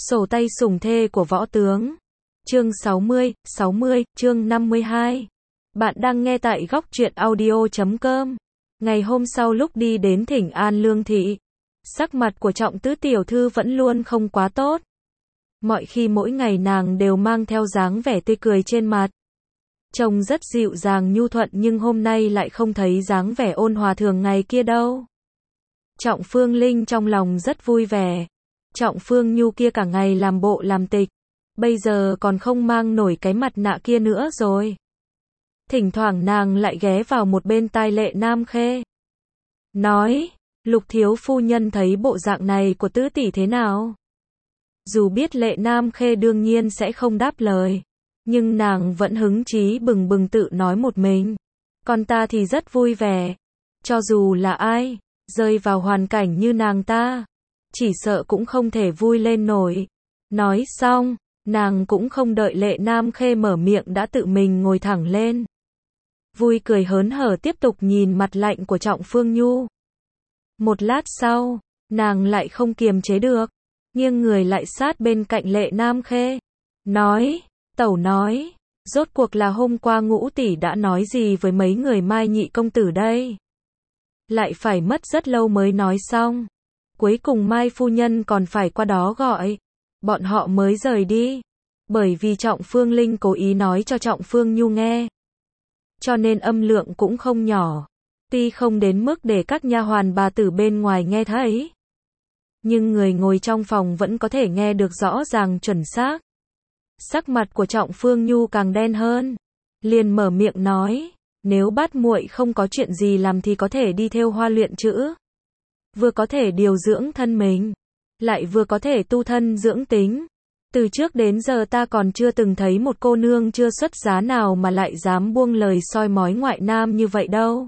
Sổ tay sủng thê của võ tướng. Chương 60, chương 52. Bạn đang nghe tại góc truyện audio.com. Ngày hôm sau lúc đi đến thỉnh an Lương Thị, sắc mặt của Trọng Tứ tiểu thư vẫn luôn không quá tốt. Mọi khi mỗi ngày nàng đều mang theo dáng vẻ tươi cười trên mặt. Trông rất dịu dàng nhu thuận nhưng hôm nay lại không thấy dáng vẻ ôn hòa thường ngày kia đâu. Trọng Phương Linh trong lòng rất vui vẻ. Trọng Phương Nhu kia cả ngày làm bộ làm tịch, bây giờ còn không mang nổi cái mặt nạ kia nữa rồi. Thỉnh thoảng nàng lại ghé vào một bên tai Lệ Nam Khê, nói, Lục thiếu phu nhân thấy bộ dạng này của tứ tỷ thế nào? Dù biết Lệ Nam Khê đương nhiên sẽ không đáp lời, nhưng nàng vẫn hứng chí bừng bừng tự nói một mình. Con ta thì rất vui vẻ, cho dù là ai rơi vào hoàn cảnh như nàng ta, chỉ sợ cũng không thể vui lên nổi. Nói xong, nàng cũng không đợi Lệ Nam Khê mở miệng đã tự mình ngồi thẳng lên. Vui cười hớn hở tiếp tục nhìn mặt lạnh của Trọng Phương Nhu. Một lát sau, nàng lại không kiềm chế được, nghiêng người lại sát bên cạnh Lệ Nam Khê, nói, tẩu nói, rốt cuộc là hôm qua Ngũ tỷ đã nói gì với mấy người Mai nhị công tử đây? Lại phải mất rất lâu mới nói xong. Cuối cùng Mai phu nhân còn phải qua đó gọi bọn họ mới rời đi, bởi vì Trọng Phương Linh cố ý nói cho Trọng Phương Nhu nghe, cho nên âm lượng cũng không nhỏ. Tuy không đến mức để các nha hoàn bà tử bên ngoài nghe thấy, nhưng người ngồi trong phòng vẫn có thể nghe được rõ ràng chuẩn xác. Sắc mặt của Trọng Phương Nhu càng đen hơn, liền mở miệng nói, nếu bát muội không có chuyện gì làm thì có thể đi thêu hoa luyện chữ, vừa có thể điều dưỡng thân mình, lại vừa có thể tu thân dưỡng tính. Từ trước đến giờ ta còn chưa từng thấy một cô nương chưa xuất giá nào mà lại dám buông lời soi mói ngoại nam như vậy đâu.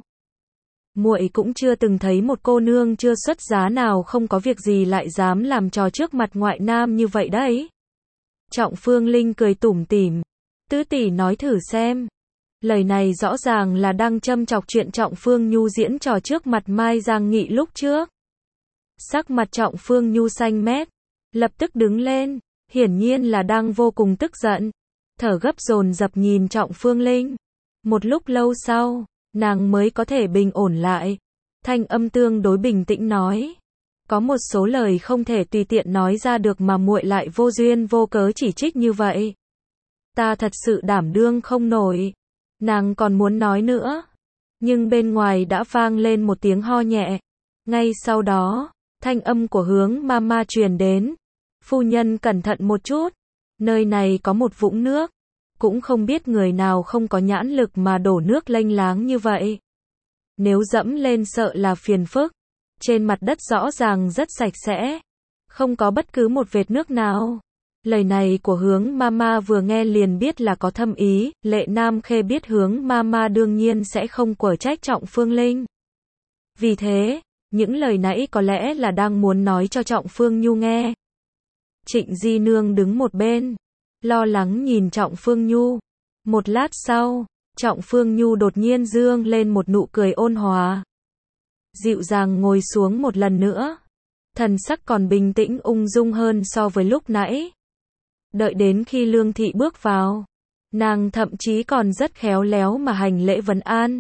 Muội cũng chưa từng thấy một cô nương chưa xuất giá nào không có việc gì lại dám làm trò trước mặt ngoại nam như vậy đấy. Trọng Phương Linh cười tủm tỉm, tứ tỷ nói thử xem. Lời này rõ ràng là đang châm chọc chuyện Trọng Phương Nhu diễn trò trước mặt Mai Giang Nghị lúc trước. Sắc mặt Trọng Phương Nhu xanh mét, lập tức đứng lên, hiển nhiên là đang vô cùng tức giận, thở gấp dồn dập nhìn Trọng Phương Linh. Một lúc lâu sau, nàng mới có thể bình ổn lại, thanh âm tương đối bình tĩnh nói, có một số lời không thể tùy tiện nói ra được mà muội lại vô duyên vô cớ chỉ trích như vậy. Ta thật sự đảm đương không nổi. Nàng còn muốn nói nữa, nhưng bên ngoài đã vang lên một tiếng ho nhẹ. Ngay sau đó, thanh âm của Hướng Mama truyền đến, phu nhân cẩn thận một chút, nơi này có một vũng nước, cũng không biết người nào không có nhãn lực mà đổ nước lênh láng như vậy. Nếu dẫm lên sợ là phiền phức. Trên mặt đất rõ ràng rất sạch sẽ, không có bất cứ một vệt nước nào. Lời này của Hướng Mama vừa nghe liền biết là có thâm ý. Lệ Nam Khê biết Hướng Mama đương nhiên sẽ không quở trách Trọng Phương Linh. Vì thế, những lời nãy có lẽ là đang muốn nói cho Trọng Phương Nhu nghe. Trịnh Di Nương đứng một bên, lo lắng nhìn Trọng Phương Nhu. Một lát sau, Trọng Phương Nhu đột nhiên dương lên một nụ cười ôn hòa, dịu dàng ngồi xuống một lần nữa, thần sắc còn bình tĩnh ung dung hơn so với lúc nãy. Đợi đến khi Lương Thị bước vào, nàng thậm chí còn rất khéo léo mà hành lễ vấn an.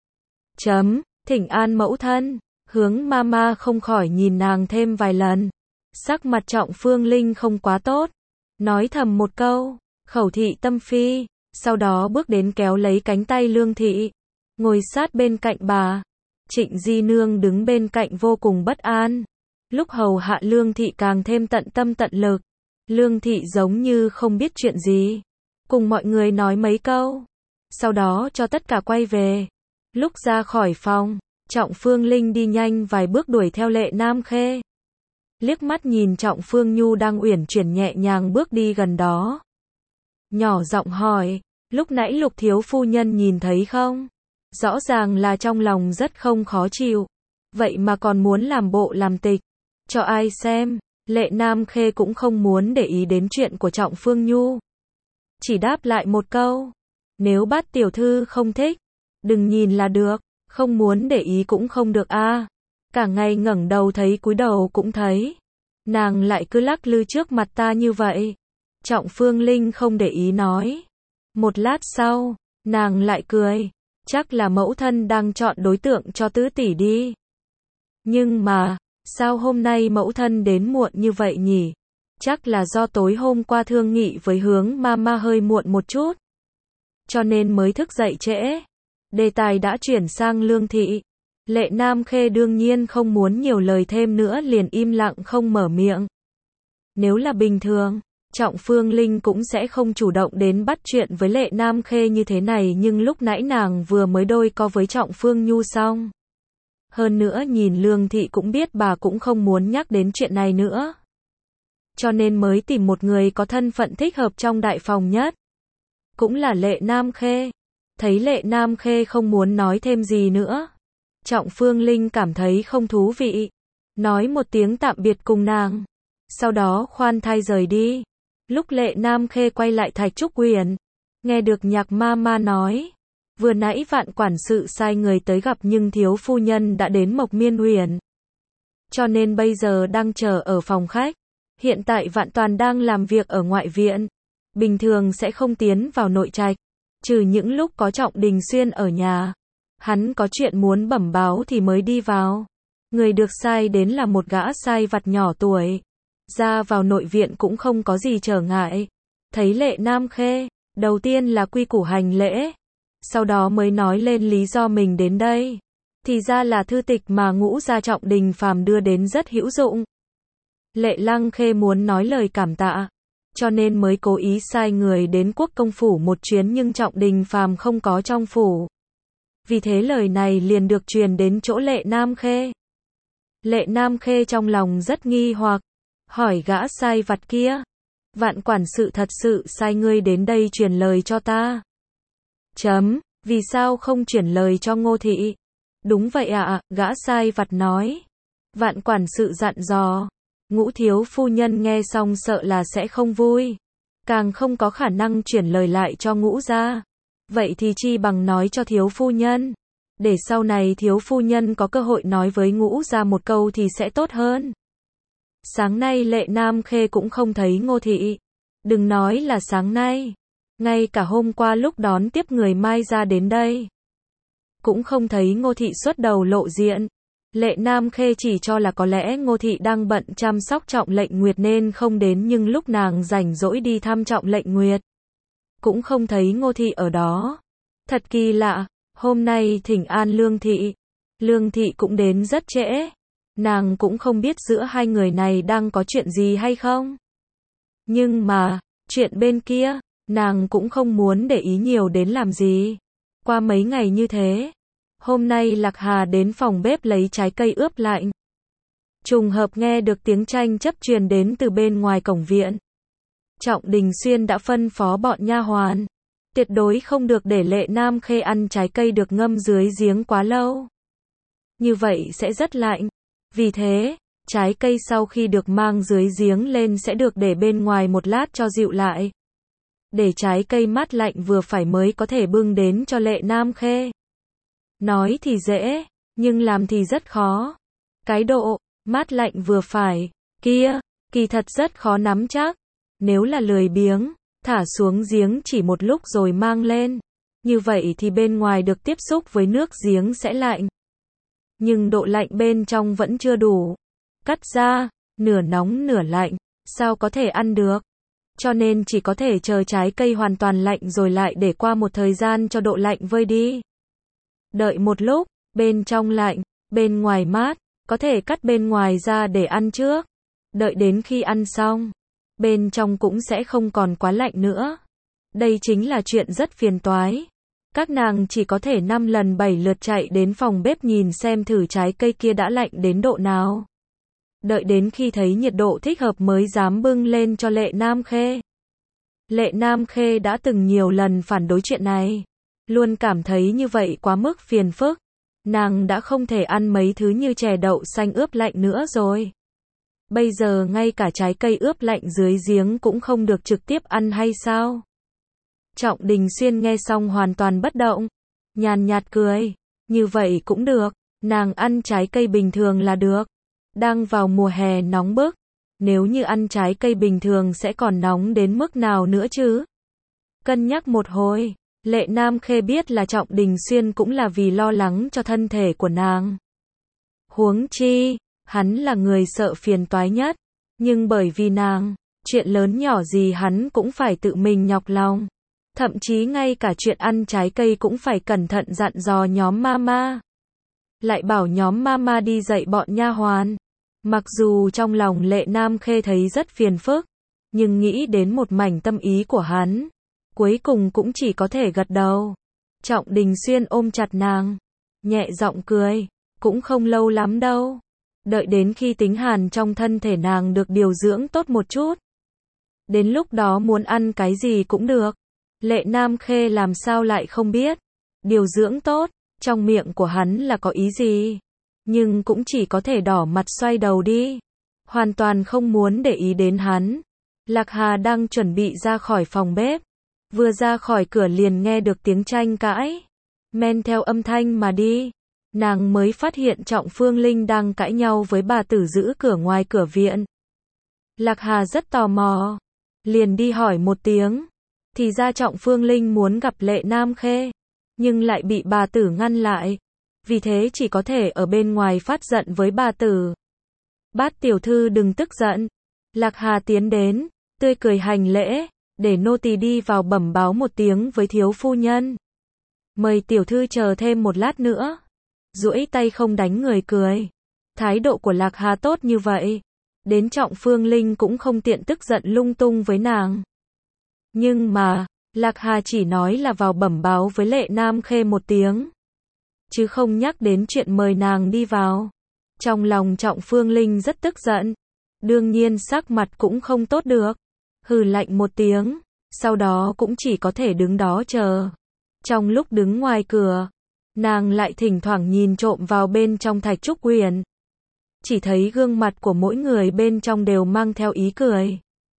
Thỉnh an mẫu thân. Hướng Mama không khỏi nhìn nàng thêm vài lần. Sắc mặt Trọng Phương Linh không quá tốt, nói thầm một câu, khẩu thị tâm phi, sau đó bước đến kéo lấy cánh tay Lương Thị, ngồi sát bên cạnh bà. Trịnh Di Nương đứng bên cạnh vô cùng bất an, lúc hầu hạ Lương Thị càng thêm tận tâm tận lực. Lương Thị giống như không biết chuyện gì, cùng mọi người nói mấy câu, sau đó cho tất cả quay về. Lúc ra khỏi phòng, Trọng Phương Linh đi nhanh vài bước đuổi theo Lệ Nam Khê, liếc mắt nhìn Trọng Phương Nhu đang uyển chuyển nhẹ nhàng bước đi gần đó, nhỏ giọng hỏi, lúc nãy Lục thiếu phu nhân nhìn thấy không? Rõ ràng là trong lòng rất không khó chịu, vậy mà còn muốn làm bộ làm tịch, cho ai xem. Lệ Nam Khê cũng không muốn để ý đến chuyện của Trọng Phương Nhu, chỉ đáp lại một câu, nếu bát tiểu thư không thích, đừng nhìn là được, không muốn để ý cũng không được a. Cả ngày ngẩng đầu thấy cúi đầu cũng thấy. Nàng lại cứ lắc lư trước mặt ta như vậy. Trọng Phương Linh không để ý nói. Một lát sau, nàng lại cười. Chắc là mẫu thân đang chọn đối tượng cho tứ tỷ đi. Nhưng mà, sao hôm nay mẫu thân đến muộn như vậy nhỉ? Chắc là do tối hôm qua thương nghị với Hướng Mama hơi muộn một chút. Cho nên mới thức dậy trễ. Đề tài đã chuyển sang Lương Thị. Lệ Nam Khê đương nhiên không muốn nhiều lời thêm nữa, liền im lặng không mở miệng. Nếu là bình thường, Trọng Phương Linh cũng sẽ không chủ động đến bắt chuyện với Lệ Nam Khê như thế này, nhưng lúc nãy nàng vừa mới đôi co với Trọng Phương Nhu xong. Hơn nữa nhìn Lương Thị cũng biết bà cũng không muốn nhắc đến chuyện này nữa. Cho nên mới tìm một người có thân phận thích hợp trong đại phòng nhất. Cũng là Lệ Nam Khê. Thấy Lệ Nam Khê không muốn nói thêm gì nữa. Trọng Phương Linh cảm thấy không thú vị. Nói một tiếng tạm biệt cùng nàng. Sau đó khoan thai rời đi. Lúc Lệ Nam Khê quay lại Thạch Trúc Uyển, nghe được Nhạc Mama nói. Vừa nãy Vạn quản sự sai người tới gặp nhưng thiếu phu nhân đã đến Mộc Miên Uyển. Cho nên bây giờ đang chờ ở phòng khách. Hiện tại Vạn Toàn đang làm việc ở ngoại viện. Bình thường sẽ không tiến vào nội trạch. Trừ những lúc có Trọng Đình Xuyên ở nhà. Hắn có chuyện muốn bẩm báo thì mới đi vào. Người được sai đến là một gã sai vặt nhỏ tuổi. Ra vào nội viện cũng không có gì trở ngại. Thấy Lệ Nam Khê, đầu tiên là quy củ hành lễ. Sau đó mới nói lên lý do mình đến đây. Thì ra là thư tịch mà Ngũ gia Trọng Đình Phàm đưa đến rất hữu dụng. Lệ Lăng Khê muốn nói lời cảm tạ. Cho nên mới cố ý sai người đến Quốc công phủ một chuyến, nhưng Trọng Đình Phàm không có trong phủ. Vì thế lời này liền được truyền đến chỗ Lệ Nam Khê. Lệ Nam Khê trong lòng rất nghi hoặc. Hỏi gã sai vặt kia. Vạn quản sự thật sự sai ngươi đến đây truyền lời cho ta. Vì sao không chuyển lời cho Ngô Thị? Đúng vậy ạ, gã sai vặt nói. Vạn quản sự dặn dò. Ngũ thiếu phu nhân nghe xong sợ là sẽ không vui. Càng không có khả năng chuyển lời lại cho Ngũ gia. Vậy thì chi bằng nói cho thiếu phu nhân. Để sau này thiếu phu nhân có cơ hội nói với Ngũ gia một câu thì sẽ tốt hơn. Sáng nay Lệ Nam Khê cũng không thấy Ngô Thị. Đừng nói là sáng nay. Ngay cả hôm qua lúc đón tiếp người Mai ra đến đây. Cũng không thấy Ngô Thị xuất đầu lộ diện. Lệ Nam Khê chỉ cho là có lẽ Ngô Thị đang bận chăm sóc Trọng Lệnh Nguyệt nên không đến, nhưng lúc nàng rảnh rỗi đi thăm Trọng Lệnh Nguyệt. Cũng không thấy Ngô Thị ở đó. Thật kỳ lạ, hôm nay thỉnh an Lương Thị. Lương Thị cũng đến rất trễ. Nàng cũng không biết giữa hai người này đang có chuyện gì hay không. Nhưng mà, chuyện bên kia, nàng cũng không muốn để ý nhiều đến làm gì. Qua mấy ngày như thế, hôm nay Lạc Hà đến phòng bếp lấy trái cây ướp lạnh. Trùng hợp nghe được tiếng tranh chấp truyền đến từ bên ngoài cổng viện. Trọng Đình Xuyên đã phân phó bọn nha hoàn, tuyệt đối không được để Lệ Nam Khê ăn trái cây được ngâm dưới giếng quá lâu. Như vậy sẽ rất lạnh. Vì thế, trái cây sau khi được mang dưới giếng lên sẽ được để bên ngoài một lát cho dịu lại. Để trái cây mát lạnh vừa phải mới có thể bưng đến cho Lệ Nam Khê. Nói thì dễ, nhưng làm thì rất khó. Cái độ mát lạnh vừa phải kia, kỳ thật rất khó nắm chắc. Nếu là lười biếng, thả xuống giếng chỉ một lúc rồi mang lên. Như vậy thì bên ngoài được tiếp xúc với nước giếng sẽ lạnh. Nhưng độ lạnh bên trong vẫn chưa đủ. Cắt ra, nửa nóng nửa lạnh, sao có thể ăn được? Cho nên chỉ có thể chờ trái cây hoàn toàn lạnh rồi lại để qua một thời gian cho độ lạnh vơi đi. Đợi một lúc, bên trong lạnh, bên ngoài mát, có thể cắt bên ngoài ra để ăn trước. Đợi đến khi ăn xong, bên trong cũng sẽ không còn quá lạnh nữa. Đây chính là chuyện rất phiền toái. Các nàng chỉ có thể 5 lần 7 lượt chạy đến phòng bếp nhìn xem thử trái cây kia đã lạnh đến độ nào. Đợi đến khi thấy nhiệt độ thích hợp mới dám bưng lên cho Lệ Nam Khê. Lệ Nam Khê đã từng nhiều lần phản đối chuyện này. Luôn cảm thấy như vậy quá mức phiền phức. Nàng đã không thể ăn mấy thứ như chè đậu xanh ướp lạnh nữa rồi. Bây giờ ngay cả trái cây ướp lạnh dưới giếng cũng không được trực tiếp ăn hay sao? Trọng Đình Xuyên nghe xong hoàn toàn bất động. Nhàn nhạt cười. Như vậy cũng được. Nàng ăn trái cây bình thường là được. Đang vào mùa hè nóng bức. nếu như ăn trái cây bình thường sẽ còn nóng đến mức nào nữa chứ? Cân nhắc một hồi, Lệ Nam Khê biết là Trọng Đình Xuyên cũng là vì lo lắng cho thân thể của nàng. Huống chi, hắn là người sợ phiền toái nhất, nhưng bởi vì nàng, chuyện lớn nhỏ gì hắn cũng phải tự mình nhọc lòng. Thậm chí ngay cả chuyện ăn trái cây cũng phải cẩn thận dặn dò nhóm mama. Lại bảo nhóm mama đi dạy bọn nha hoàn. Mặc dù trong lòng Lệ Nam Khê thấy rất phiền phức, nhưng nghĩ đến một mảnh tâm ý của hắn, cuối cùng cũng chỉ có thể gật đầu. Trọng Đình Xuyên ôm chặt nàng, nhẹ giọng cười, cũng không lâu lắm đâu. Đợi đến khi tính hàn trong thân thể nàng được điều dưỡng tốt một chút. Đến lúc đó muốn ăn cái gì cũng được. Lệ Nam Khê làm sao lại không biết. Điều dưỡng tốt, trong miệng của hắn là có ý gì. Nhưng cũng chỉ có thể đỏ mặt xoay đầu đi. Hoàn toàn không muốn để ý đến hắn. Lạc Hà đang chuẩn bị ra khỏi phòng bếp. Vừa ra khỏi cửa liền nghe được tiếng tranh cãi. Men theo âm thanh mà đi. Nàng mới phát hiện Trọng Phương Linh đang cãi nhau với bà tử giữ cửa ngoài cửa viện. Lạc Hà rất tò mò. Liền đi hỏi một tiếng. Thì ra Trọng Phương Linh muốn gặp Lệ Nam Khê. Nhưng lại bị bà tử ngăn lại. Vì thế chỉ có thể ở bên ngoài phát giận với bà tử. Bát tiểu thư đừng tức giận. Lạc Hà tiến đến, tươi cười hành lễ, để nô tỳ đi vào bẩm báo một tiếng với thiếu phu nhân. Mời tiểu thư chờ thêm một lát nữa. Duỗi tay không đánh người cười. Thái độ của Lạc Hà tốt như vậy. Đến Trọng Phương Linh cũng không tiện tức giận lung tung với nàng. Nhưng mà, Lạc Hà chỉ nói là vào bẩm báo với Lệ Nam Khê một tiếng. Chứ không nhắc đến chuyện mời nàng đi vào. Trong lòng Trọng Phương Linh rất tức giận. Đương nhiên sắc mặt cũng không tốt được. Hừ lạnh một tiếng, sau đó cũng chỉ có thể đứng đó chờ. Trong lúc đứng ngoài cửa, nàng lại thỉnh thoảng nhìn trộm vào bên trong Thạch Trúc Huyền. Chỉ thấy gương mặt của mỗi người bên trong đều mang theo ý cười.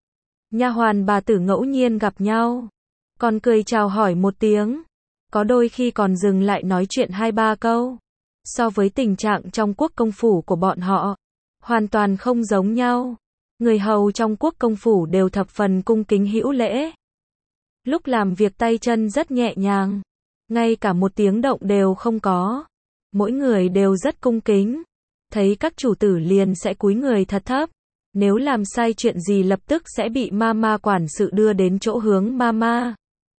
Nha hoàn bà tử ngẫu nhiên gặp nhau, còn cười chào hỏi một tiếng, có đôi khi còn dừng lại nói chuyện 2-3 câu. So với tình trạng trong quốc công phủ của bọn họ, hoàn toàn không giống nhau. Người hầu trong quốc công phủ đều thập phần cung kính hữu lễ. Lúc làm việc tay chân rất nhẹ nhàng, ngay cả một tiếng động đều không có. Mỗi người đều rất cung kính. Thấy các chủ tử liền sẽ cúi người thật thấp. Nếu làm sai chuyện gì lập tức sẽ bị mama quản sự đưa đến chỗ hướng mama.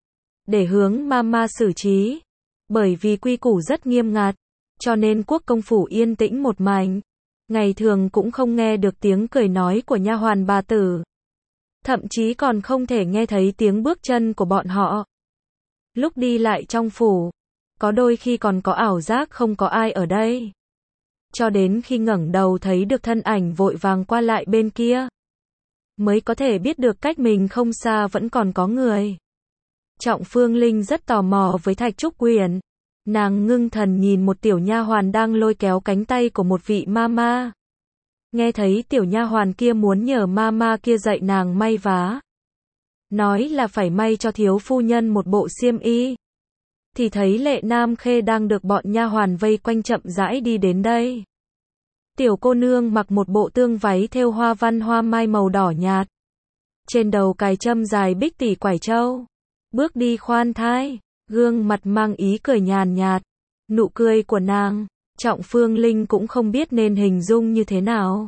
Để hướng mama xử trí. Bởi vì quy củ rất nghiêm ngặt, cho nên quốc công phủ yên tĩnh một mảnh. Ngày thường cũng không nghe được tiếng cười nói của nha hoàn bà tử. Thậm chí còn không thể nghe thấy tiếng bước chân của bọn họ. Lúc đi lại trong phủ, có đôi khi còn có ảo giác không có ai ở đây. Cho đến khi ngẩng đầu thấy được thân ảnh vội vàng qua lại bên kia, mới có thể biết được cách mình không xa vẫn còn có người. Trọng Phương Linh rất tò mò với Thạch Trúc Huyền. Nàng ngưng thần nhìn một tiểu nha hoàn đang lôi kéo cánh tay của một vị mama. Nghe thấy tiểu nha hoàn kia muốn nhờ mama kia dạy nàng may vá. Nói là phải may cho thiếu phu nhân một bộ xiêm y. Thì thấy Lệ Nam Khê đang được bọn nha hoàn vây quanh chậm rãi đi đến đây. Tiểu cô nương mặc một bộ tương váy thêu hoa văn hoa mai màu đỏ nhạt. Trên đầu cài châm dài bích tỷ quải châu. Bước đi khoan thai, gương mặt mang ý cười nhàn nhạt. Nụ cười của nàng, Trọng Phương Linh cũng không biết nên hình dung như thế nào.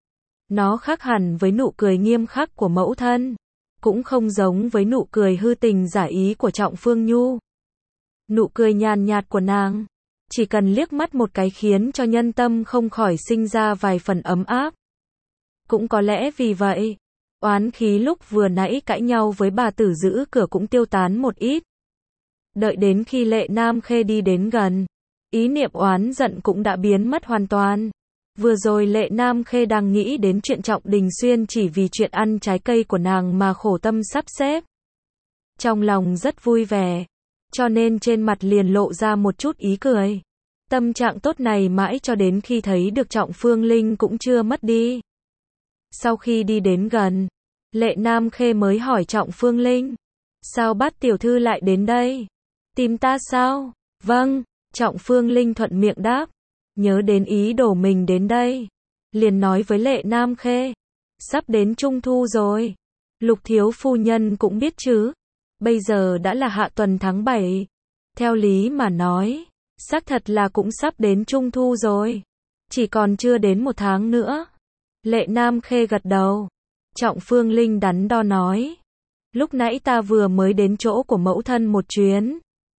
Nó khác hẳn với nụ cười nghiêm khắc của mẫu thân. Cũng không giống với nụ cười hư tình giả ý của Trọng Phương Nhu. Nụ cười nhàn nhạt của nàng, chỉ cần liếc mắt một cái khiến cho nhân tâm không khỏi sinh ra vài phần ấm áp. Cũng có lẽ vì vậy, oán khí lúc vừa nãy cãi nhau với bà tử giữ cửa cũng tiêu tán một ít. Đợi đến khi Lệ Nam Khê đi đến gần, ý niệm oán giận cũng đã biến mất hoàn toàn. Vừa rồi Lệ Nam Khê đang nghĩ đến chuyện Trọng Đình Xuyên chỉ vì chuyện ăn trái cây của nàng mà khổ tâm sắp xếp. Trong lòng rất vui vẻ, cho nên trên mặt liền lộ ra một chút ý cười. Tâm trạng tốt này mãi cho đến khi thấy được Trọng Phương Linh cũng chưa mất đi. Sau khi đi đến gần, Lệ Nam Khê mới hỏi Trọng Phương Linh. Sao Bát tiểu thư lại đến đây? Tìm ta sao? Vâng, Trọng Phương Linh thuận miệng đáp. Nhớ đến ý đồ mình đến đây, liền nói với Lệ Nam Khê. Sắp đến Trung thu rồi. Lục thiếu phu nhân cũng biết chứ. Bây giờ đã là hạ tuần tháng 7. Theo lý mà nói, xác thật là cũng sắp đến Trung thu rồi. Chỉ còn chưa đến 1 tháng nữa. Lệ Nam Khê gật đầu. Trọng Phương Linh đắn đo nói. Lúc nãy ta vừa mới đến chỗ của mẫu thân một chuyến.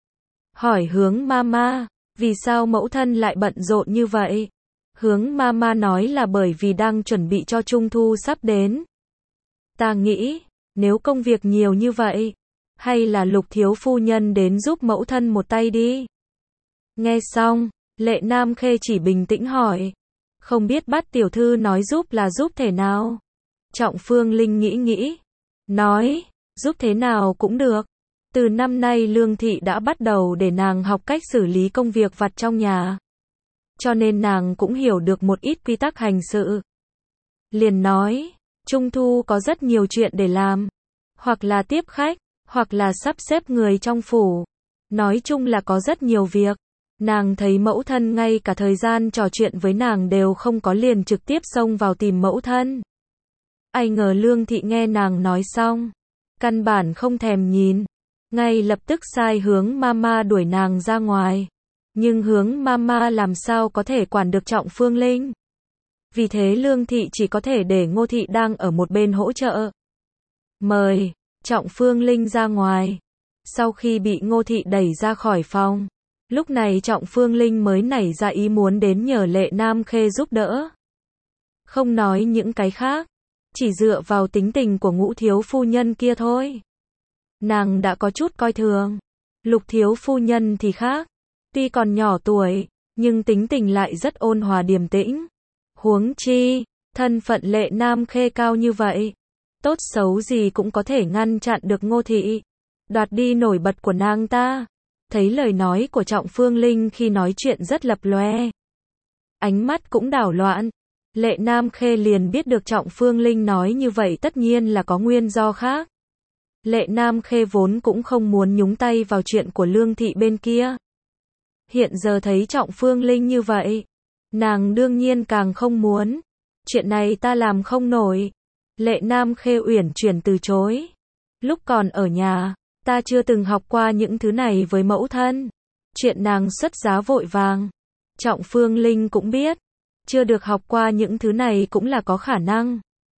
Hỏi Hướng Mama, vì sao mẫu thân lại bận rộn như vậy? Hướng Mama nói là bởi vì đang chuẩn bị cho Trung thu sắp đến. Ta nghĩ, nếu công việc nhiều như vậy, hay là Lục thiếu phu nhân đến giúp mẫu thân một tay đi. Nghe xong, Lệ Nam Khê chỉ bình tĩnh hỏi. Không biết Bát tiểu thư nói giúp là giúp thế nào? Trọng Phương Linh nghĩ. Nói, giúp thế nào cũng được. Từ năm nay Lương Thị đã bắt đầu để nàng học cách xử lý công việc vặt trong nhà. Cho nên nàng cũng hiểu được một ít quy tắc hành sự. Liền nói, Trung thu có rất nhiều chuyện để làm. Hoặc là tiếp khách, hoặc là sắp xếp người trong phủ. Nói chung là có rất nhiều việc. Nàng thấy mẫu thân ngay cả thời gian trò chuyện với nàng đều không có, liền trực tiếp xông vào tìm mẫu thân. Ai ngờ Lương Thị nghe nàng nói xong, căn bản không thèm nhìn, ngay lập tức sai Hướng Mama đuổi nàng ra ngoài. Nhưng Hướng Mama làm sao có thể quản được Trọng Phương Linh. Vì thế Lương Thị chỉ có thể để Ngô Thị đang ở một bên hỗ trợ. Mời Trọng Phương Linh ra ngoài. Sau khi bị Ngô Thị đẩy ra khỏi phòng, lúc này Trọng Phương Linh mới nảy ra ý muốn đến nhờ Lệ Nam Khê giúp đỡ. Không nói những cái khác, chỉ dựa vào tính tình của Ngũ thiếu phu nhân kia thôi. Nàng đã có chút coi thường. Lục thiếu phu nhân thì khác. Tuy còn nhỏ tuổi, nhưng tính tình lại rất ôn hòa điềm tĩnh. Huống chi, thân phận Lệ Nam Khê cao như vậy, tốt xấu gì cũng có thể ngăn chặn được Ngô Thị, đoạt đi nổi bật của nàng ta. Thấy lời nói của Trọng Phương Linh khi nói chuyện rất lập loè, ánh mắt cũng đảo loạn. Lệ Nam Khê liền biết được Trọng Phương Linh nói như vậy tất nhiên là có nguyên do khác. Lệ Nam Khê vốn cũng không muốn nhúng tay vào chuyện của Lương Thị bên kia. Hiện giờ thấy Trọng Phương Linh như vậy, nàng đương nhiên càng không muốn. Chuyện này ta làm không nổi. Lệ Nam Khê uyển chuyển từ chối. Lúc còn ở nhà, ta chưa từng học qua những thứ này với mẫu thân. Chuyện nàng xuất giá vội vàng. Trọng Phương Linh cũng biết, chưa được học qua những thứ này cũng là có khả năng.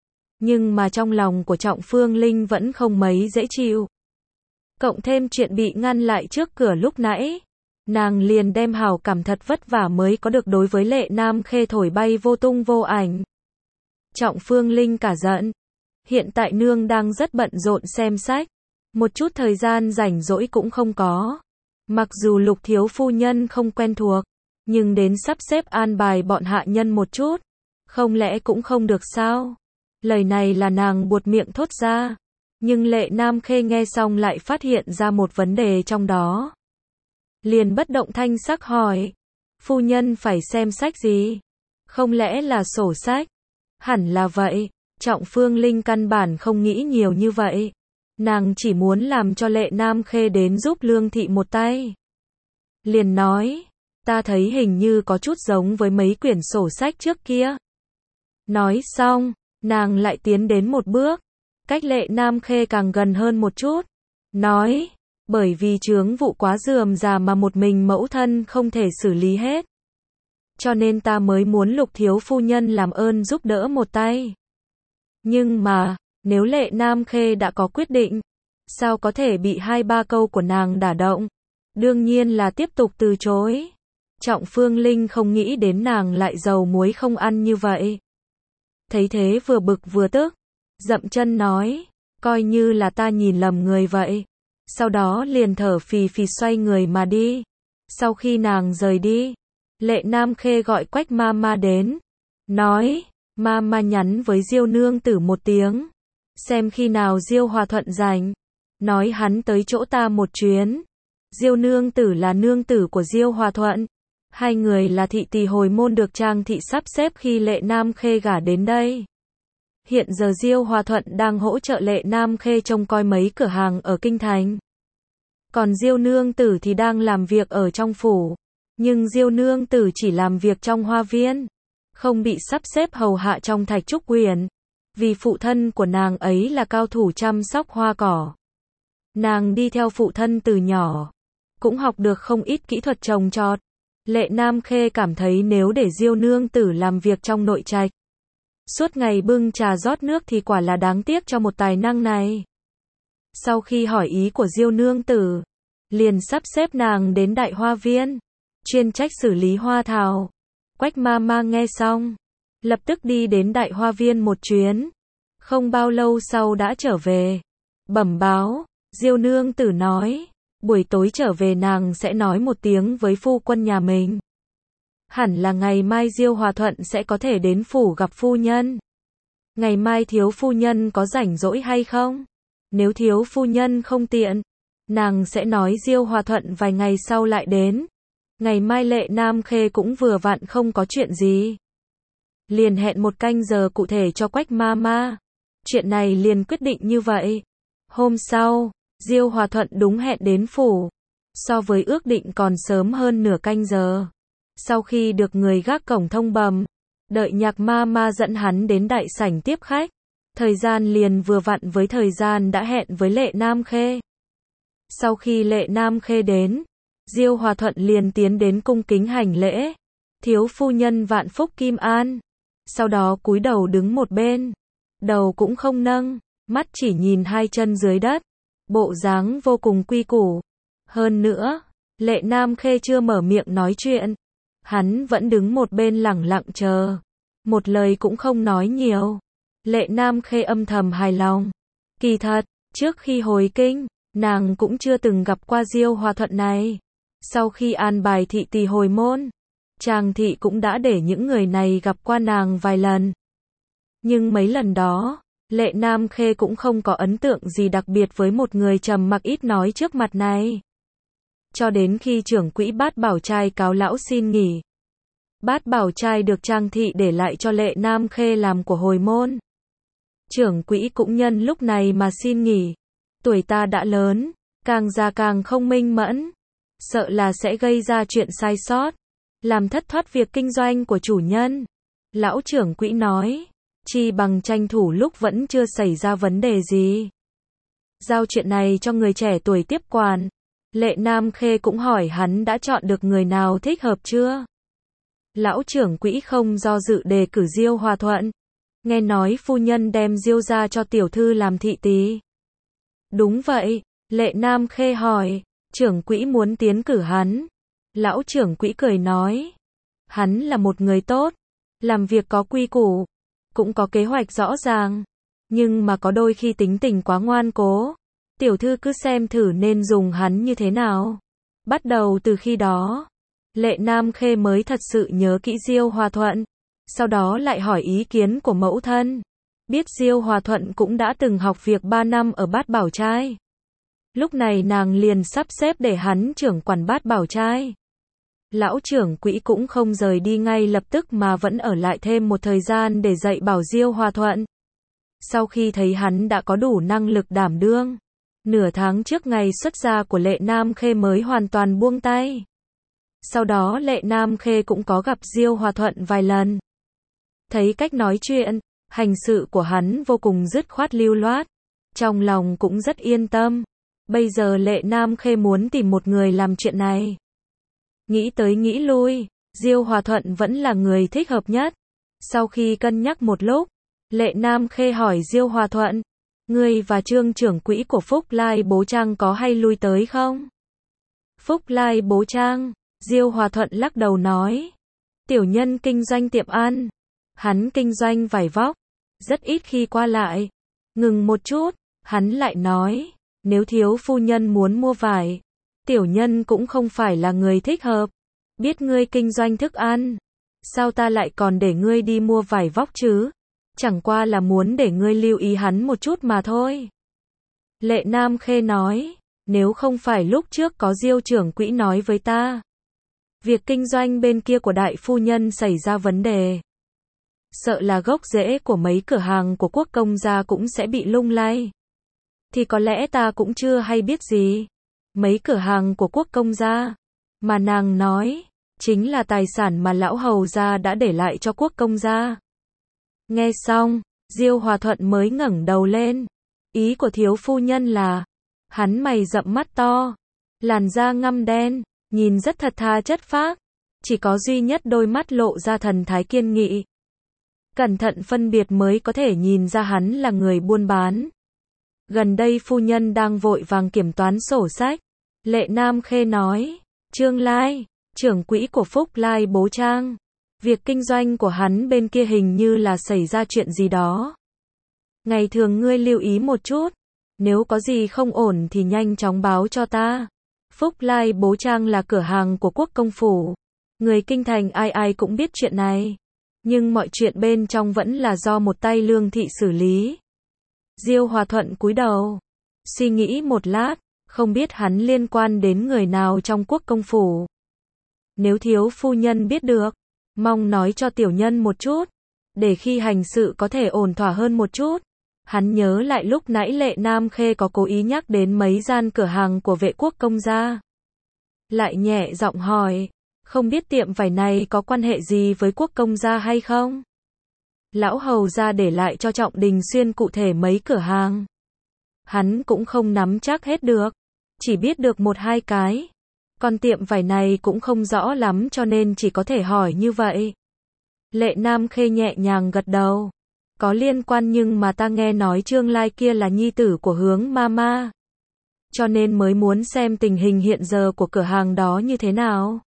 Nhưng mà trong lòng của Trọng Phương Linh vẫn không mấy dễ chịu. Cộng thêm chuyện bị ngăn lại trước cửa lúc nãy, nàng liền đem hảo cảm thật vất vả mới có được đối với Lệ Nam Khê thổi bay vô tung vô ảnh. Trọng Phương Linh cả giận. Hiện tại nương đang rất bận rộn xem sách, một chút thời gian rảnh rỗi cũng không có. Mặc dù Lục thiếu phu nhân không quen thuộc, nhưng đến sắp xếp an bài bọn hạ nhân một chút, không lẽ cũng không được sao? Lời này là nàng buột miệng thốt ra, nhưng Lệ Nam Khê nghe xong lại phát hiện ra một vấn đề trong đó. Liền bất động thanh sắc hỏi, phu nhân phải xem sách gì? Không lẽ là sổ sách? Hẳn là vậy. Trọng Phương Linh căn bản không nghĩ nhiều như vậy. Nàng chỉ muốn làm cho Lệ Nam Khê đến giúp Lương Thị một tay. Liền nói, ta thấy hình như có chút giống với mấy quyển sổ sách trước kia. Nói xong, nàng lại tiến đến một bước, cách Lệ Nam Khê càng gần hơn một chút. Nói, bởi vì chướng vụ quá rườm rà mà một mình mẫu thân không thể xử lý hết. Cho nên ta mới muốn Lục thiếu phu nhân làm ơn giúp đỡ một tay. Nhưng mà, nếu Lệ Nam Khê đã có quyết định, sao có thể bị 2-3 câu của nàng đả động? Đương nhiên là tiếp tục từ chối. Trọng Phương Linh không nghĩ đến nàng lại dầu muối không ăn như vậy. Thấy thế vừa bực vừa tức, dậm chân nói, coi như là ta nhìn lầm người vậy. Sau đó liền thở phì phì xoay người mà đi. Sau khi nàng rời đi, Lệ Nam Khê gọi Quách Mama đến, nói, Mama nhắn với Diêu nương tử một tiếng, xem khi nào Diêu Hòa Thuận rảnh, nói hắn tới chỗ ta một chuyến. Diêu nương tử là nương tử của Diêu Hòa Thuận, hai người là thị tỳ hồi môn được Trang thị sắp xếp khi Lệ Nam Khê gả đến đây. Hiện giờ Diêu Hòa Thuận đang hỗ trợ Lệ Nam Khê trông coi mấy cửa hàng ở kinh thành. Còn Diêu nương tử thì đang làm việc ở trong phủ, nhưng Diêu nương tử chỉ làm việc trong hoa viên, không bị sắp xếp hầu hạ trong Thạch Trúc Uyển. vì phụ thân của nàng ấy là cao thủ chăm sóc hoa cỏ. Nàng đi theo phụ thân từ nhỏ, cũng học được không ít kỹ thuật trồng trọt. Lệ Nam Khê cảm thấy nếu để Diêu nương tử làm việc trong nội trạch, suốt ngày bưng trà rót nước thì quả là đáng tiếc cho một tài năng này. Sau khi hỏi ý của Diêu nương tử, liền sắp xếp nàng đến Đại Hoa Viên, chuyên trách xử lý hoa thảo. Quách ma ma nghe xong, lập tức đi đến Đại Hoa Viên một chuyến. Không bao lâu sau đã trở về, bẩm báo, Diêu nương tử nói, buổi tối trở về nàng sẽ nói một tiếng với phu quân nhà mình. Hẳn là ngày mai Diêu Hòa Thuận sẽ có thể đến phủ gặp phu nhân. Ngày mai thiếu phu nhân có rảnh rỗi hay không? Nếu thiếu phu nhân không tiện, nàng sẽ nói Diêu Hòa Thuận vài ngày sau lại đến. Ngày mai Lệ Nam Khê cũng vừa vặn không có chuyện gì. Liền hẹn một canh giờ cụ thể cho Quách ma ma. Chuyện này liền quyết định như vậy. Hôm sau, Diêu Hòa Thuận đúng hẹn đến phủ. So với ước định còn sớm hơn nửa canh giờ. Sau khi được người gác cổng thông bẩm, đợi Nhạc ma ma dẫn hắn đến đại sảnh tiếp khách. Thời gian liền vừa vặn với thời gian đã hẹn với Lệ Nam Khê. Sau khi Lệ Nam Khê đến, Diêu Hòa Thuận liền tiến đến cung kính hành lễ. Thiếu phu nhân vạn phúc kim an. Sau đó cúi đầu đứng một bên. Đầu cũng không nâng, mắt chỉ nhìn hai chân dưới đất. Bộ dáng vô cùng quy củ. Hơn nữa, Lệ Nam Khê chưa mở miệng nói chuyện. Hắn vẫn đứng một bên lẳng lặng chờ. Một lời cũng không nói nhiều. Lệ Nam Khê âm thầm hài lòng. Kỳ thật, trước khi hồi kinh, nàng cũng chưa từng gặp qua Diêu Hòa Thuận này. Sau khi an bài thị tỳ hồi môn, Tràng thị cũng đã để những người này gặp qua nàng vài lần. Nhưng mấy lần đó, Lệ Nam Khê cũng không có ấn tượng gì đặc biệt với một người trầm mặc ít nói trước mặt này. Cho đến khi trưởng quỹ Bát Bảo Trai cáo lão xin nghỉ. Bát Bảo Trai được Tràng thị để lại cho Lệ Nam Khê làm của hồi môn. Trưởng quỹ cũng nhân lúc này mà xin nghỉ. Tuổi ta đã lớn, càng già càng không minh mẫn. Sợ là sẽ gây ra chuyện sai sót, làm thất thoát việc kinh doanh của chủ nhân. Lão trưởng quỹ nói, chi bằng tranh thủ lúc vẫn chưa xảy ra vấn đề gì. Giao chuyện này cho người trẻ tuổi tiếp quản. Lệ Nam Khê cũng hỏi hắn đã chọn được người nào thích hợp chưa. Lão trưởng quỹ không do dự đề cử Diêu Hòa Thuận. Nghe nói phu nhân đem Diêu ra cho tiểu thư làm thị tỳ. Đúng vậy, Lệ Nam Khê hỏi, trưởng quỹ muốn tiến cử hắn. Lão trưởng quỹ cười nói, hắn là một người tốt, làm việc có quy củ, cũng có kế hoạch rõ ràng, nhưng mà có đôi khi tính tình quá ngoan cố. Tiểu thư cứ xem thử nên dùng hắn như thế nào. Bắt đầu từ khi đó, Lệ Nam Khê mới thật sự nhớ kỹ Diêu Hòa Thuận. Sau đó lại hỏi ý kiến của mẫu thân. Biết Diêu Hòa Thuận cũng đã từng học việc 3 năm ở Bát Bảo Trai. Lúc này nàng liền sắp xếp để hắn trưởng quản Bát Bảo Trai. Lão trưởng quỹ cũng không rời đi ngay lập tức mà vẫn ở lại thêm một thời gian để dạy bảo Diêu Hòa Thuận. Sau khi thấy hắn đã có đủ năng lực đảm đương, nửa tháng trước ngày xuất gia của Lệ Nam Khê mới hoàn toàn buông tay. Sau đó Lệ Nam Khê cũng có gặp Diêu Hòa Thuận vài lần. Thấy cách nói chuyện, hành sự của hắn vô cùng dứt khoát lưu loát. Trong lòng cũng rất yên tâm. Bây giờ Lệ Nam Khê muốn tìm một người làm chuyện này. Nghĩ tới nghĩ lui, Diêu Hòa Thuận vẫn là người thích hợp nhất. Sau khi cân nhắc một lúc, Lệ Nam Khê hỏi Diêu Hòa Thuận, ngươi và Trương trưởng quỹ của Phúc Lai Bố Trang có hay lui tới không? Phúc Lai Bố Trang, Diêu Hòa Thuận lắc đầu nói, tiểu nhân kinh doanh tiệm ăn, hắn kinh doanh vải vóc, rất ít khi qua lại. Ngừng một chút, hắn lại nói, nếu thiếu phu nhân muốn mua vải, tiểu nhân cũng không phải là người thích hợp. Biết ngươi kinh doanh thức ăn, sao ta lại còn để ngươi đi mua vải vóc chứ? Chẳng qua là muốn để ngươi lưu ý hắn một chút mà thôi. Lệ Nam Khê nói, nếu không phải lúc trước có Diêu trưởng quỹ nói với ta, việc kinh doanh bên kia của đại phu nhân xảy ra vấn đề, sợ là gốc rễ của mấy cửa hàng của Quốc công gia cũng sẽ bị lung lay. Thì có lẽ ta cũng chưa hay biết gì. Mấy cửa hàng của Quốc công gia, mà nàng nói, chính là tài sản mà lão hầu gia đã để lại cho Quốc công gia. Nghe xong, Diêu Hòa Thuận mới ngẩng đầu lên. Ý của thiếu phu nhân là, hắn mày rậm mắt to, làn da ngăm đen, nhìn rất thật thà chất phác, chỉ có duy nhất đôi mắt lộ ra thần thái kiên nghị. Cẩn thận phân biệt mới có thể nhìn ra hắn là người buôn bán. Gần đây phu nhân đang vội vàng kiểm toán sổ sách. Lệ Nam Khê nói, Trương Lai, trưởng quỹ của Phúc Lai Bố Trang. Việc kinh doanh của hắn bên kia hình như là xảy ra chuyện gì đó. Ngày thường ngươi lưu ý một chút. Nếu có gì không ổn thì nhanh chóng báo cho ta. Phúc Lai Bố Trang là cửa hàng của Quốc công phủ. Người kinh thành ai ai cũng biết chuyện này. Nhưng mọi chuyện bên trong vẫn là do một tay Lương thị xử lý. Diêu Hòa Thuận cúi đầu, suy nghĩ một lát, không biết hắn liên quan đến người nào trong Quốc công phủ. Nếu thiếu phu nhân biết được, mong nói cho tiểu nhân một chút, để khi hành sự có thể ổn thỏa hơn một chút. Hắn nhớ lại lúc nãy Lệ Nam Khê có cố ý nhắc đến mấy gian cửa hàng của Vệ Quốc công gia. Lại nhẹ giọng hỏi, không biết tiệm vải này có quan hệ gì với Quốc công gia hay không? Lão hầu gia để lại cho Trọng Đình Xuyên cụ thể mấy cửa hàng. Hắn cũng không nắm chắc hết được, chỉ biết được một hai cái. Còn tiệm vải này cũng không rõ lắm cho nên chỉ có thể hỏi như vậy. Lệ Nam Khê nhẹ nhàng gật đầu. Có liên quan nhưng mà ta nghe nói Trương Lai kia là nhi tử của Hướng Mama. Cho nên mới muốn xem tình hình hiện giờ của cửa hàng đó như thế nào.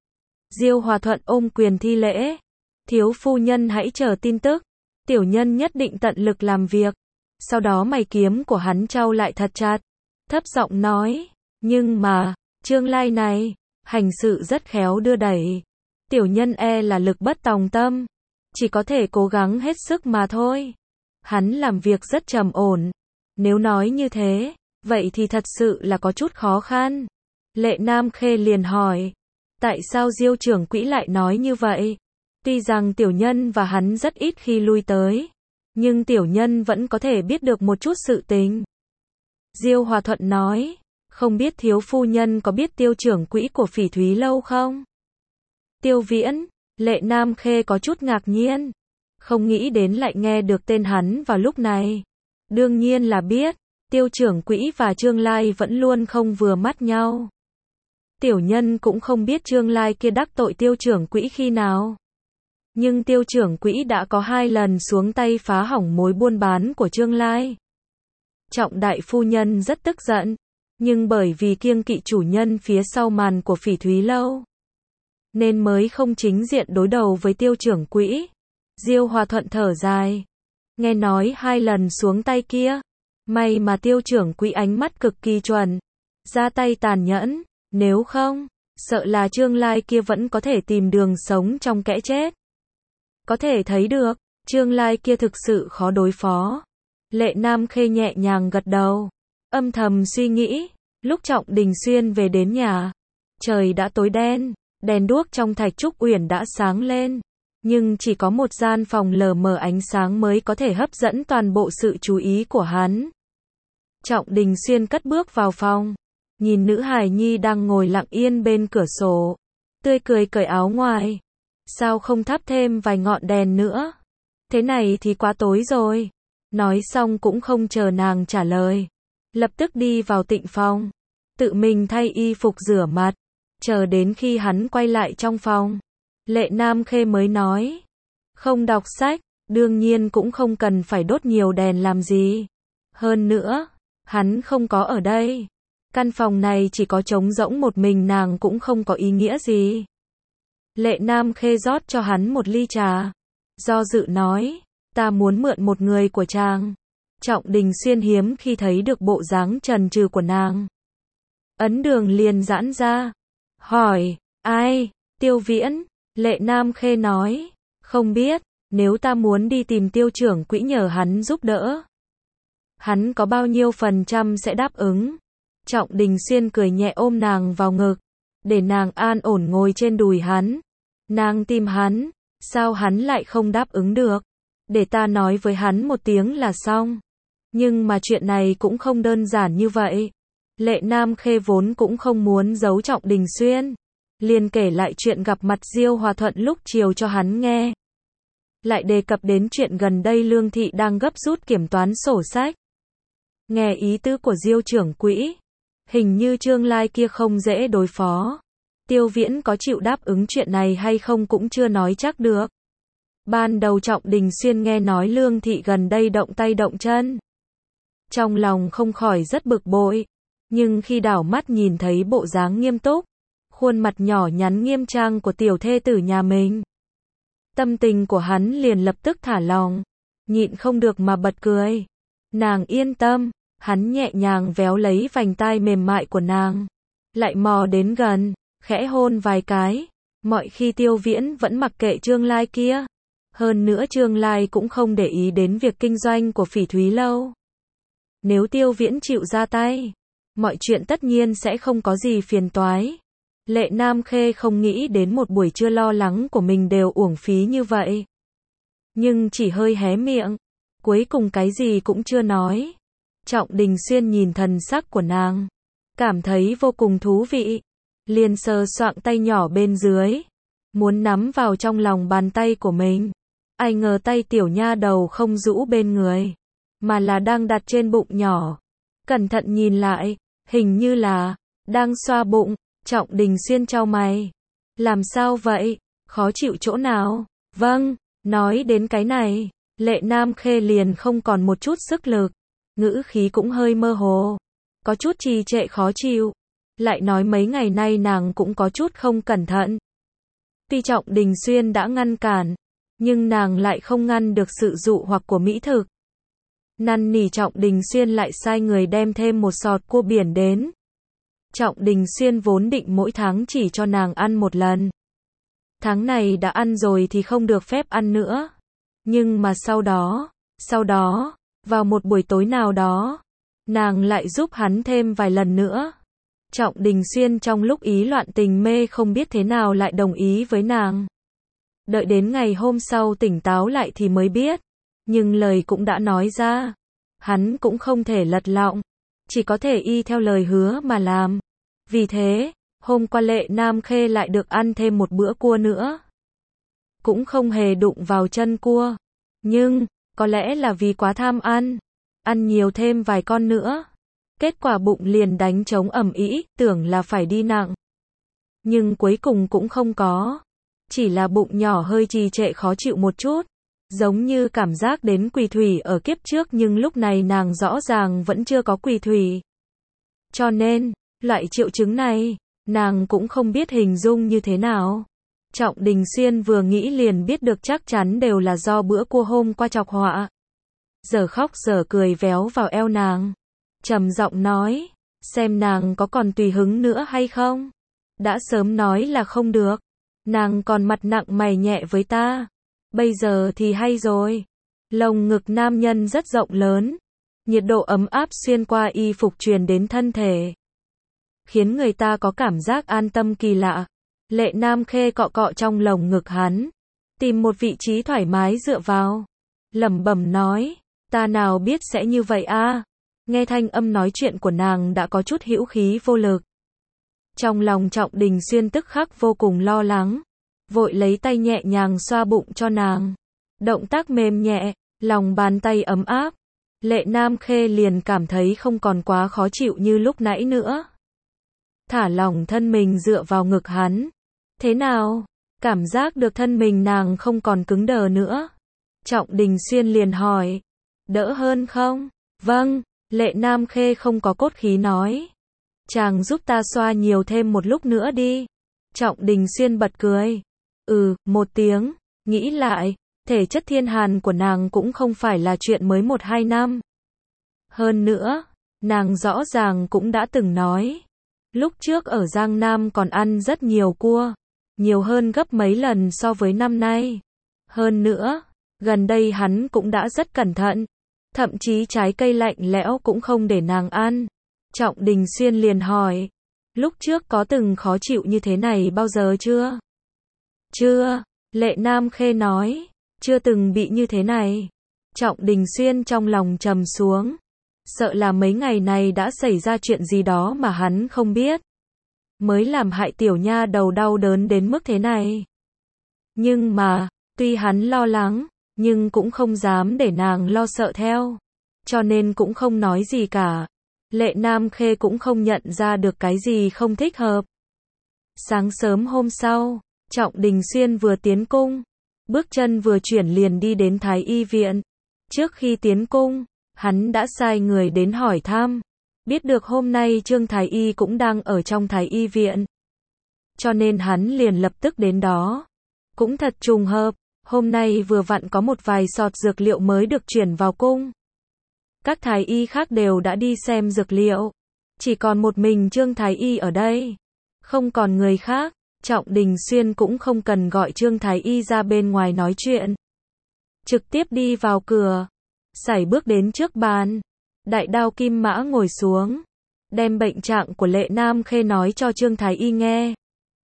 Diêu Hòa Thuận ôm quyền thi lễ. Thiếu phu nhân hãy chờ tin tức. Tiểu nhân nhất định tận lực làm việc. Sau đó mày kiếm của hắn trao lại thật chặt. Thấp giọng nói. Nhưng mà, Trương Lai này, hành sự rất khéo đưa đẩy. Tiểu nhân e là lực bất tòng tâm. Chỉ có thể cố gắng hết sức mà thôi. Hắn làm việc rất trầm ổn. Nếu nói như thế, vậy thì thật sự là có chút khó khăn. Lệ Nam Khê liền hỏi. Tại sao Diêu trưởng quỹ lại nói như vậy? Tuy rằng tiểu nhân và hắn rất ít khi lui tới, nhưng tiểu nhân vẫn có thể biết được một chút sự tình. Diêu Hòa Thuận nói, không biết thiếu phu nhân có biết Tiêu trưởng quỹ của Phỉ Thúy Lâu không? Tiêu Viễn, Lệ Nam Khê có chút ngạc nhiên, không nghĩ đến lại nghe được tên hắn vào lúc này. Đương nhiên là biết, Tiêu trưởng quỹ và Trương Lai vẫn luôn không vừa mắt nhau. Tiểu nhân cũng không biết Trương Lai kia đắc tội Tiêu trưởng quỹ khi nào. Nhưng Tiêu trưởng quỹ đã có 2 lần xuống tay phá hỏng mối buôn bán của Trương Lai. Trọng đại phu nhân rất tức giận, nhưng bởi vì kiêng kỵ chủ nhân phía sau màn của Phỉ Thúy Lâu, nên mới không chính diện đối đầu với Tiêu trưởng quỹ. Diêu Hòa Thuận thở dài, nghe nói 2 lần xuống tay kia, may mà Tiêu trưởng quỹ ánh mắt cực kỳ chuẩn, ra tay tàn nhẫn, nếu không, sợ là Trương Lai kia vẫn có thể tìm đường sống trong kẽ chết. Có thể thấy được, Trương Lai kia thực sự khó đối phó. Lệ Nam Khê nhẹ nhàng gật đầu, âm thầm suy nghĩ, lúc Trọng Đình Xuyên về đến nhà, trời đã tối đen, đèn đuốc trong Thạch Trúc Uyển đã sáng lên, nhưng chỉ có một gian phòng lờ mờ ánh sáng mới có thể hấp dẫn toàn bộ sự chú ý của hắn. Trọng Đình Xuyên cất bước vào phòng, nhìn nữ hài nhi đang ngồi lặng yên bên cửa sổ, tươi cười cởi áo ngoài. Sao không thắp thêm vài ngọn đèn nữa? Thế này thì quá tối rồi. Nói xong cũng không chờ nàng trả lời. Lập tức đi vào tịnh phòng. Tự mình thay y phục rửa mặt. Chờ đến khi hắn quay lại trong phòng. Lệ Nam Khê mới nói. Không đọc sách, đương nhiên cũng không cần phải đốt nhiều đèn làm gì. Hơn nữa, hắn không có ở đây. Căn phòng này chỉ có trống rỗng một mình nàng cũng không có ý nghĩa gì. Lệ Nam Khê rót cho hắn một ly trà. Do dự nói, ta muốn mượn một người của chàng. Trọng Đình Xuyên hiếm khi thấy được bộ dáng trần trừ của nàng. Ấn đường liền giãn ra. Hỏi, ai? Tiêu Viễn. Lệ Nam Khê nói, không biết, nếu ta muốn đi tìm Tiêu trưởng quỹ nhờ hắn giúp đỡ. Hắn có bao nhiêu % sẽ đáp ứng? Trọng Đình Xuyên cười nhẹ ôm nàng vào ngực, để nàng an ổn ngồi trên đùi hắn. Nàng tìm hắn, sao hắn lại không đáp ứng được? Để ta nói với hắn một tiếng là xong. Nhưng mà chuyện này cũng không đơn giản như vậy. Lệ Nam Khê vốn cũng không muốn giấu Trọng Đình Xuyên, liền kể lại chuyện gặp mặt Diêu Hòa Thuận lúc chiều cho hắn nghe. lại đề cập đến chuyện gần đây Lương Thị đang gấp rút kiểm toán sổ sách. Nghe ý tứ của Diêu trưởng quỹ, hình như Trương Lai kia không dễ đối phó. Tiêu Viễn có chịu đáp ứng chuyện này hay không cũng chưa nói chắc được. Ban đầu Trọng Đình Xuyên nghe nói Lương Thị gần đây động tay động chân, trong lòng không khỏi rất bực bội, nhưng khi đảo mắt nhìn thấy bộ dáng nghiêm túc, khuôn mặt nhỏ nhắn nghiêm trang của tiểu thê tử nhà mình, tâm tình của hắn liền lập tức thả lỏng, nhịn không được mà bật cười. Nàng yên tâm, hắn nhẹ nhàng véo lấy vành tai mềm mại của nàng, lại mò đến gần, khẽ hôn vài cái. Mọi khi Tiêu Viễn vẫn mặc kệ Trương Lai kia. Hơn nữa Trương Lai cũng không để ý đến việc kinh doanh của Phỉ Thúy Lâu. Nếu Tiêu Viễn chịu ra tay, mọi chuyện tất nhiên sẽ không có gì phiền toái. Lệ Nam Khê không nghĩ đến một buổi trưa lo lắng của mình đều uổng phí như vậy. Nhưng chỉ hơi hé miệng, cuối cùng cái gì cũng chưa nói. Trọng Đình Xuyên nhìn thần sắc của nàng, cảm thấy vô cùng thú vị, liền sờ soạng tay nhỏ bên dưới, muốn nắm vào trong lòng bàn tay của mình. Ai ngờ tay tiểu nha đầu không rũ bên người, mà là đang đặt trên bụng nhỏ. Cẩn thận nhìn lại, hình như là đang xoa bụng. Trọng Đình Xuyên chau mày. Làm sao vậy? Khó chịu chỗ nào? Vâng, nói đến cái này, Lệ Nam Khê liền không còn một chút sức lực, ngữ khí cũng hơi mơ hồ, có chút trì trệ khó chịu. Lại nói mấy ngày nay nàng cũng có chút không cẩn thận. Tuy Trọng Đình Xuyên đã ngăn cản, nhưng nàng lại không ngăn được sự dụ hoặc của mỹ thực. Năn nỉ Trọng Đình Xuyên lại sai người đem thêm một sọt cua biển đến. Trọng Đình Xuyên vốn định mỗi tháng chỉ cho nàng ăn một lần. Tháng này đã ăn rồi thì không được phép ăn nữa. Nhưng mà sau đó, vào một buổi tối nào đó, nàng lại giúp hắn thêm vài lần nữa. Trọng Đình Xuyên trong lúc ý loạn tình mê không biết thế nào lại đồng ý với nàng. Đợi đến ngày hôm sau tỉnh táo lại thì mới biết. Nhưng lời cũng đã nói ra. Hắn cũng không thể lật lọng. Chỉ có thể y theo lời hứa mà làm. Vì thế, hôm qua Lệ Nam Khê lại được ăn thêm một bữa cua nữa. Cũng không hề đụng vào chân cua. Nhưng, có lẽ là vì quá tham ăn. Ăn nhiều thêm vài con nữa. Kết quả bụng liền đánh trống ầm ĩ, tưởng là phải đi nặng. Nhưng cuối cùng cũng không có. Chỉ là bụng nhỏ hơi trì trệ khó chịu một chút. Giống như cảm giác đến quỳ thủy ở kiếp trước nhưng lúc này nàng rõ ràng vẫn chưa có quỳ thủy. Cho nên, loại triệu chứng này, nàng cũng không biết hình dung như thế nào. Trọng Đình Xuyên vừa nghĩ liền biết được chắc chắn đều là do bữa cua hôm qua chọc họa. Giờ khóc giờ cười véo vào eo nàng. Trầm giọng nói, xem nàng có còn tùy hứng nữa hay không? Đã sớm nói là không được. Nàng còn mặt nặng mày nhẹ với ta. Bây giờ thì hay rồi. Lồng ngực nam nhân rất rộng lớn. Nhiệt độ ấm áp xuyên qua y phục truyền đến thân thể. Khiến người ta có cảm giác an tâm kỳ lạ. Lệ Nam Khê cọ cọ trong lồng ngực hắn. Tìm một vị trí thoải mái dựa vào. Lẩm bẩm nói, ta nào biết sẽ như vậy a. Nghe thanh âm nói chuyện của nàng đã có chút hữu khí vô lực. Trong lòng Trọng Đình Xuyên tức khắc vô cùng lo lắng. Vội lấy tay nhẹ nhàng xoa bụng cho nàng. Động tác mềm nhẹ, lòng bàn tay ấm áp. Lệ Nam Khê liền cảm thấy không còn quá khó chịu như lúc nãy nữa. Thả lỏng thân mình dựa vào ngực hắn. Thế nào? Cảm giác được thân mình nàng không còn cứng đờ nữa. Trọng Đình Xuyên liền hỏi. Đỡ hơn không? Vâng, Lệ Nam Khê không có cốt khí nói. Chàng giúp ta xoa nhiều thêm một lúc nữa đi. Trọng Đình Xuyên bật cười. Một tiếng. Nghĩ lại, thể chất thiên hàn của nàng cũng không phải là chuyện mới 1-2 năm. Hơn nữa, nàng rõ ràng cũng đã từng nói. Lúc trước ở Giang Nam còn ăn rất nhiều cua. Nhiều hơn gấp mấy lần so với năm nay. Hơn nữa, gần đây hắn cũng đã rất cẩn thận. Thậm chí trái cây lạnh lẽo cũng không để nàng ăn. Trọng Đình Xuyên liền hỏi. Lúc trước có từng khó chịu như thế này bao giờ chưa? Chưa, Lệ Nam Khê nói. Chưa từng bị như thế này. Trọng Đình Xuyên trong lòng trầm xuống. Sợ là mấy ngày này đã xảy ra chuyện gì đó mà hắn không biết. Mới làm hại tiểu nha đầu đau đớn đến mức thế này. Nhưng mà, tuy hắn lo lắng, nhưng cũng không dám để nàng lo sợ theo, cho nên cũng không nói gì cả. Lệ Nam Khê cũng không nhận ra được cái gì không thích hợp. Sáng sớm hôm sau, Trọng Đình Xuyên vừa tiến cung, bước chân vừa chuyển liền đi đến Thái Y viện. Trước khi tiến cung, hắn đã sai người đến hỏi thăm, biết được hôm nay Trương Thái Y cũng đang ở trong Thái Y viện, cho nên hắn liền lập tức đến đó. Cũng thật trùng hợp, hôm nay vừa vặn có một vài sọt dược liệu mới được chuyển vào cung. Các thái y khác đều đã đi xem dược liệu, chỉ còn một mình Trương Thái Y ở đây, không còn người khác. Trọng Đình Xuyên cũng không cần gọi Trương Thái Y ra bên ngoài nói chuyện, trực tiếp đi vào cửa, sải bước đến trước bàn, đại đao kim mã ngồi xuống, đem bệnh trạng của Lệ Nam Khê nói cho Trương Thái Y nghe.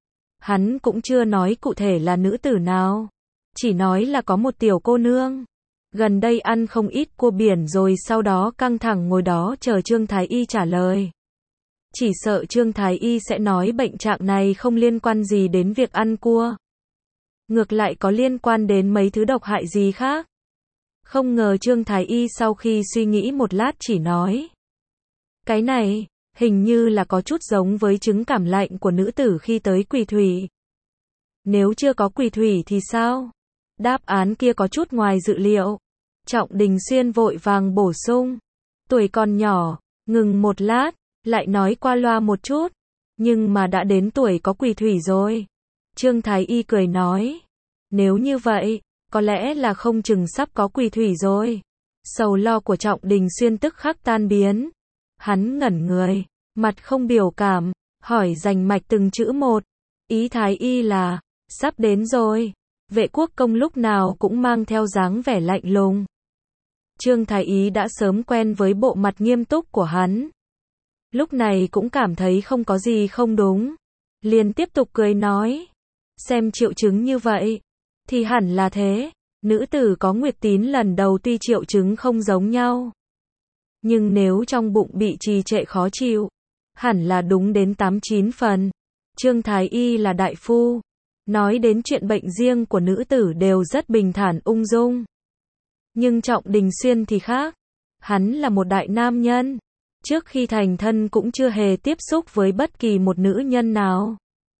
Hắn cũng chưa nói cụ thể là nữ tử nào, chỉ nói là có một tiểu cô nương, gần đây ăn không ít cua biển rồi sau đó căng thẳng ngồi đó chờ Trương Thái Y trả lời. Chỉ sợ Trương Thái Y sẽ nói bệnh trạng này không liên quan gì đến việc ăn cua, ngược lại có liên quan đến mấy thứ độc hại gì khác. Không ngờ Trương Thái Y sau khi suy nghĩ một lát chỉ nói, cái này, hình như là có chút giống với chứng cảm lạnh của nữ tử khi tới Quỳ Thủy. Nếu chưa có Quỳ Thủy thì sao? Đáp án kia có chút ngoài dự liệu. Trọng Đình Xuyên vội vàng bổ sung, tuổi còn nhỏ, ngừng một lát, lại nói qua loa một chút, nhưng mà đã đến tuổi có Quỳ Thủy rồi. Trương Thái Y cười nói, nếu như vậy, có lẽ là không chừng sắp có Quỳ Thủy rồi. Sầu lo của Trọng Đình Xuyên tức khắc tan biến. Hắn ngẩn người, mặt không biểu cảm, hỏi rành mạch từng chữ một. Ý Thái Y là, sắp đến rồi. Vệ Quốc Công lúc nào cũng mang theo dáng vẻ lạnh lùng. Trương Thái Y đã sớm quen với bộ mặt nghiêm túc của hắn, lúc này cũng cảm thấy không có gì không đúng, liền tiếp tục cười nói, xem triệu chứng như vậy, thì hẳn là thế. Nữ tử có nguyệt tín lần đầu tuy triệu chứng không giống nhau, nhưng nếu trong bụng bị trì trệ khó chịu, hẳn là đúng đến 8-9 phần. Trương Thái Y là đại phu, nói đến chuyện bệnh riêng của nữ tử đều rất bình thản ung dung. Nhưng Trọng Đình Xuyên thì khác, hắn là một đại nam nhân, trước khi thành thân cũng chưa hề tiếp xúc với bất kỳ một nữ nhân nào.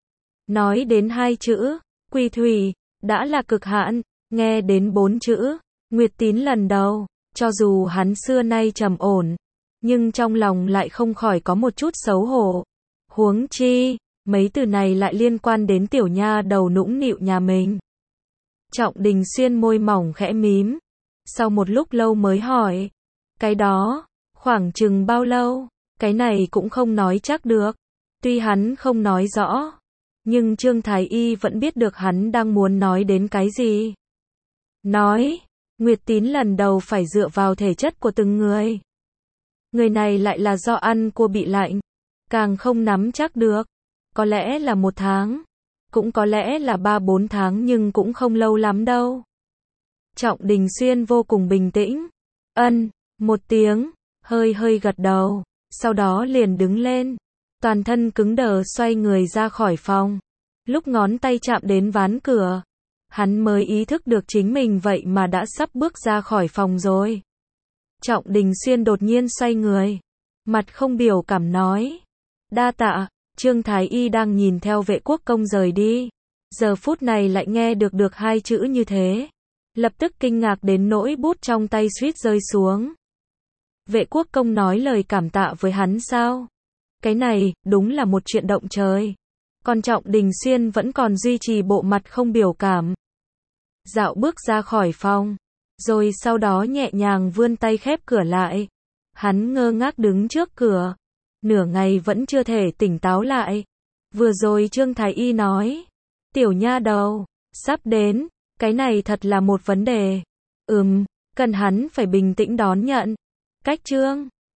Nói đến 2 chữ, Quỳ Thủy, đã là cực hạn, nghe đến 4 chữ, nguyệt tín lần đầu, cho dù hắn xưa nay trầm ổn, nhưng trong lòng lại không khỏi có một chút xấu hổ. Huống chi, mấy từ này lại liên quan đến tiểu nha đầu nũng nịu nhà mình. Trọng Đình Xuyên môi mỏng khẽ mím, sau một lúc lâu mới hỏi, cái đó, khoảng chừng bao lâu? Cái này cũng không nói chắc được. Tuy hắn không nói rõ, nhưng Trương Thái Y vẫn biết được hắn đang muốn nói đến cái gì. Nói, nguyệt tín lần đầu phải dựa vào thể chất của từng người. Người này lại là do ăn cua bị lạnh, càng không nắm chắc được. Có lẽ là 1 tháng, cũng có lẽ là 3-4 tháng nhưng cũng không lâu lắm đâu. Trọng Đình Xuyên vô cùng bình tĩnh. Một tiếng, hơi gật đầu, sau đó liền đứng lên, toàn thân cứng đờ xoay người ra khỏi phòng. Lúc ngón tay chạm đến ván cửa, hắn mới ý thức được chính mình vậy mà đã sắp bước ra khỏi phòng rồi. Trọng Đình Xuyên đột nhiên xoay người, mặt không biểu cảm nói, đa tạ. Trương Thái Y đang nhìn theo Vệ Quốc Công rời đi, giờ phút này lại nghe được 2 chữ như thế, lập tức kinh ngạc đến nỗi bút trong tay suýt rơi xuống. Vệ Quốc Công nói lời cảm tạ với hắn sao? Cái này, đúng là một chuyện động trời. Còn Trọng Đình Xuyên vẫn còn duy trì bộ mặt không biểu cảm. Dạo bước ra khỏi phòng, rồi sau đó nhẹ nhàng vươn tay khép cửa lại. Hắn ngơ ngác đứng trước cửa, nửa ngày vẫn chưa thể tỉnh táo lại. Vừa rồi Trương Thái Y nói, tiểu nha đầu, sắp đến, cái này thật là một vấn đề. Cần hắn phải bình tĩnh đón nhận. Cách Trương